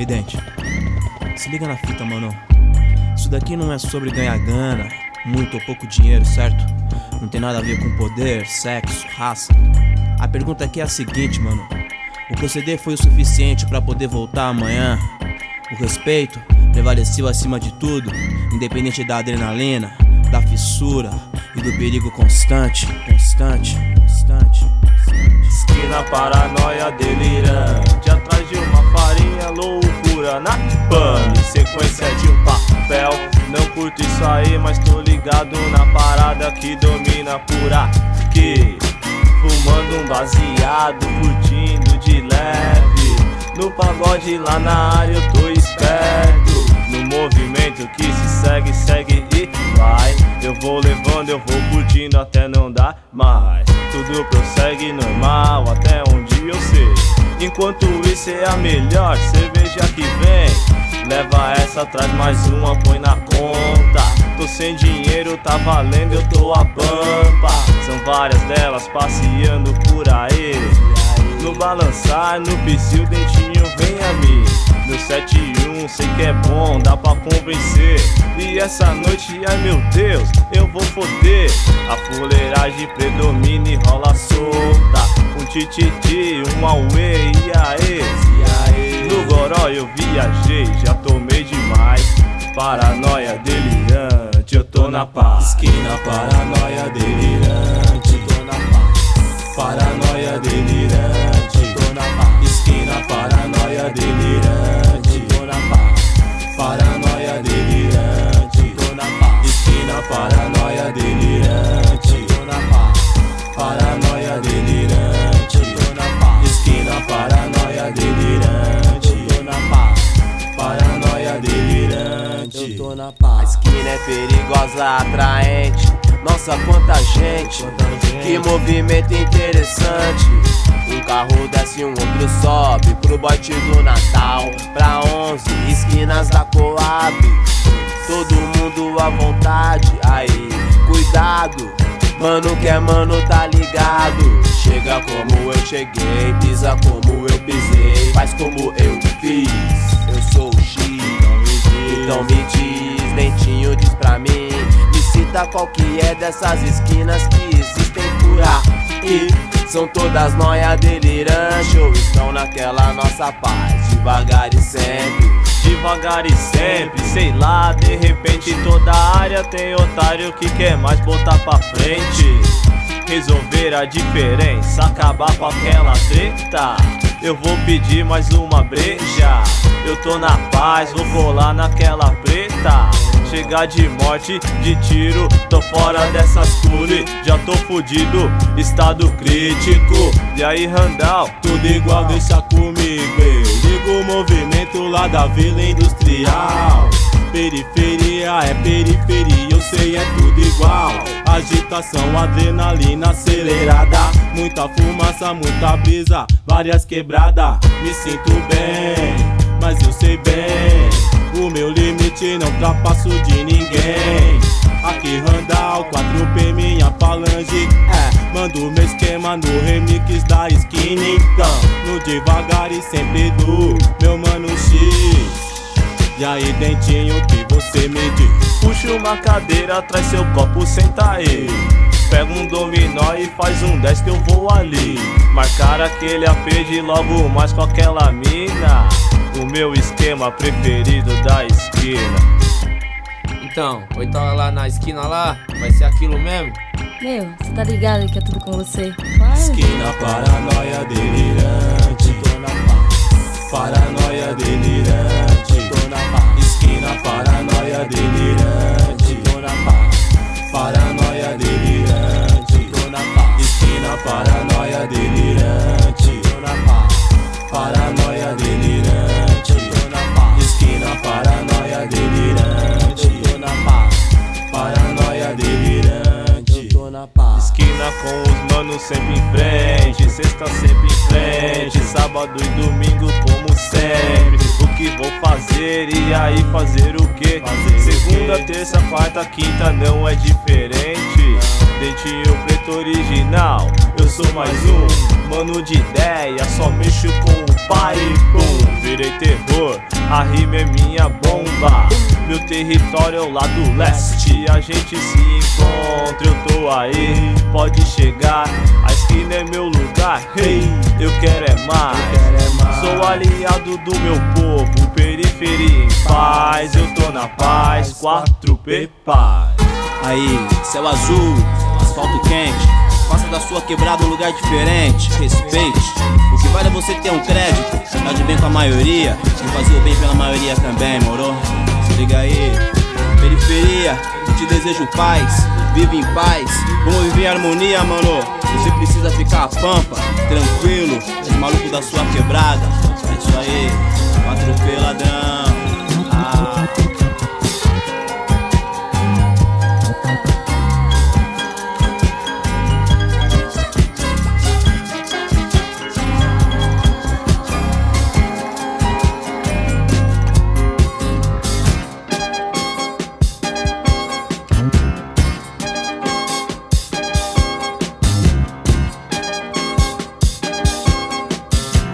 Dente, se liga na fita, mano. Isso daqui não é sobre ganhar grana, muito ou pouco dinheiro, certo? Não tem nada a ver com poder, sexo, raça. A pergunta aqui é a seguinte, mano: o proceder foi o suficiente pra poder voltar amanhã? O respeito prevaleceu acima de tudo, independente da adrenalina, da fissura e do perigo constante. Esquina paranoia delirante, atrás de uma farinha loucura na pan, sequência de um papel. Não curto isso aí, mas tô ligado na parada que domina por aqui. Fumando um baseado, curtindo de leve. No pagode lá na área eu tô esperto. No movimento que se segue e vai. Eu vou levando, eu vou curtindo até não dar mais. Tudo prossegue normal até onde eu sei. Enquanto isso é a melhor cerveja que vem. Leva essa, traz mais uma, põe na conta. Tô sem dinheiro, tá valendo, eu tô a pampa. São várias delas passeando por aí. No balançar, no psil, dentinho vem a mim. Meu 7-1, sei que é bom, dá pra convencer. E essa noite, ai meu Deus, eu vou foder. A fuleiragem predomina e rola solta. Um tititi, um auê, e aí? No goró eu viajei, já tomei demais. Paranoia delirante, eu tô na paz. Esquina paranoia delirante, tô na paz. Paranoia delirante, tô na paz. Esquina paranoia delirante, tô na paz. Paranoia delirante, tô na paz. Esquina paranoia delirante, tô na paz. Paranoia delirante, tô na paz. Esquina paranoia delirante, tô na paz. Paranoia delirante, eu tô na paz. A esquina é perigosa, atraente. Nossa, quanta gente, que movimento interessante. Um carro desce, um outro sobe pro bote do Natal. Pra 11 esquinas da Coab. Todo mundo à vontade, aí, cuidado. Mano que é mano, tá ligado. Chega como eu cheguei, pisa como eu pisei, faz como eu fiz. Eu sou o X, então me diz, dentinho, diz pra mim. Me cita qual que é dessas esquinas que existem por aí. São todas nóia delirante ou estão naquela nossa paz, devagar e sempre. Devagar e sempre, sei lá, de repente toda área tem otário que quer mais botar pra frente. Resolver a diferença, acabar com aquela treta. Eu vou pedir mais uma breja. Eu tô na paz, vou colar naquela preta. Chegar de morte, de tiro, tô fora dessas cure. Já tô fudido, estado crítico. E aí, Randall? Tudo igual, deixa comigo. Ligo o movimento lá da Vila Industrial. Periferia é periferia, eu sei, é tudo igual. Agitação, adrenalina acelerada. Muita fumaça, muita brisa, várias quebradas. Me sinto bem, mas eu sei bem. O meu limite não ultrapasso de ninguém. Aqui Randall, 4P, minha falange. Mando meu esquema no remix da esquina. Então, no devagar e sempre do meu mano X. E aí, dentinho, o que você me diz? Puxa uma cadeira, traz seu copo, senta aí. Pega um dominó e faz um 10 que eu vou ali. Marcar aquele AP de logo mais com aquela mina. O meu esquema preferido da esquina. Então, 8 horas lá na esquina lá, vai ser aquilo mesmo? Meu, você tá ligado que é tudo com você? Claro. Esquina paranoia delirante, tô na paz. Paranoia delirante, tô na paz. Esquina paranoia delirante, tô na paz. Paranoia delirante, tô na paz. Esquina paranoia delirante, tô na paz. Paranoia delirante, tô na paz. Esquina paranoia delirante, tô na paz. Paranoia delirante, tô na paz. Esquina com os manos sempre em frente. Sexta sempre em frente. Sábado e domingo como sempre. O que vou fazer e aí fazer o que? Segunda, terça, quarta, quinta não é diferente. Dentinho preto original, eu eu sou mais um mano de ideia, só mexo com o pai e pum. Virei terror, a rima é minha bomba. Meu território é o lado leste, a gente se encontra, eu tô aí, pode chegar. A esquina é meu lugar, hey, eu quero é mais. Sou aliado do meu povo, periferia em paz, eu tô na paz, 4P paz. Aí, céu azul, asfalto quente, faça da sua quebrada um lugar diferente. Respeite, o que vale é você ter um crédito, tá de bem com a maioria e fazer o bem pela maioria também, moro? Se liga aí, periferia, eu te desejo paz, vive em paz, vamos viver em harmonia, mano. Você precisa ficar a pampa, tranquilo, os malucos da sua quebrada. É isso aí, 4P ladrão.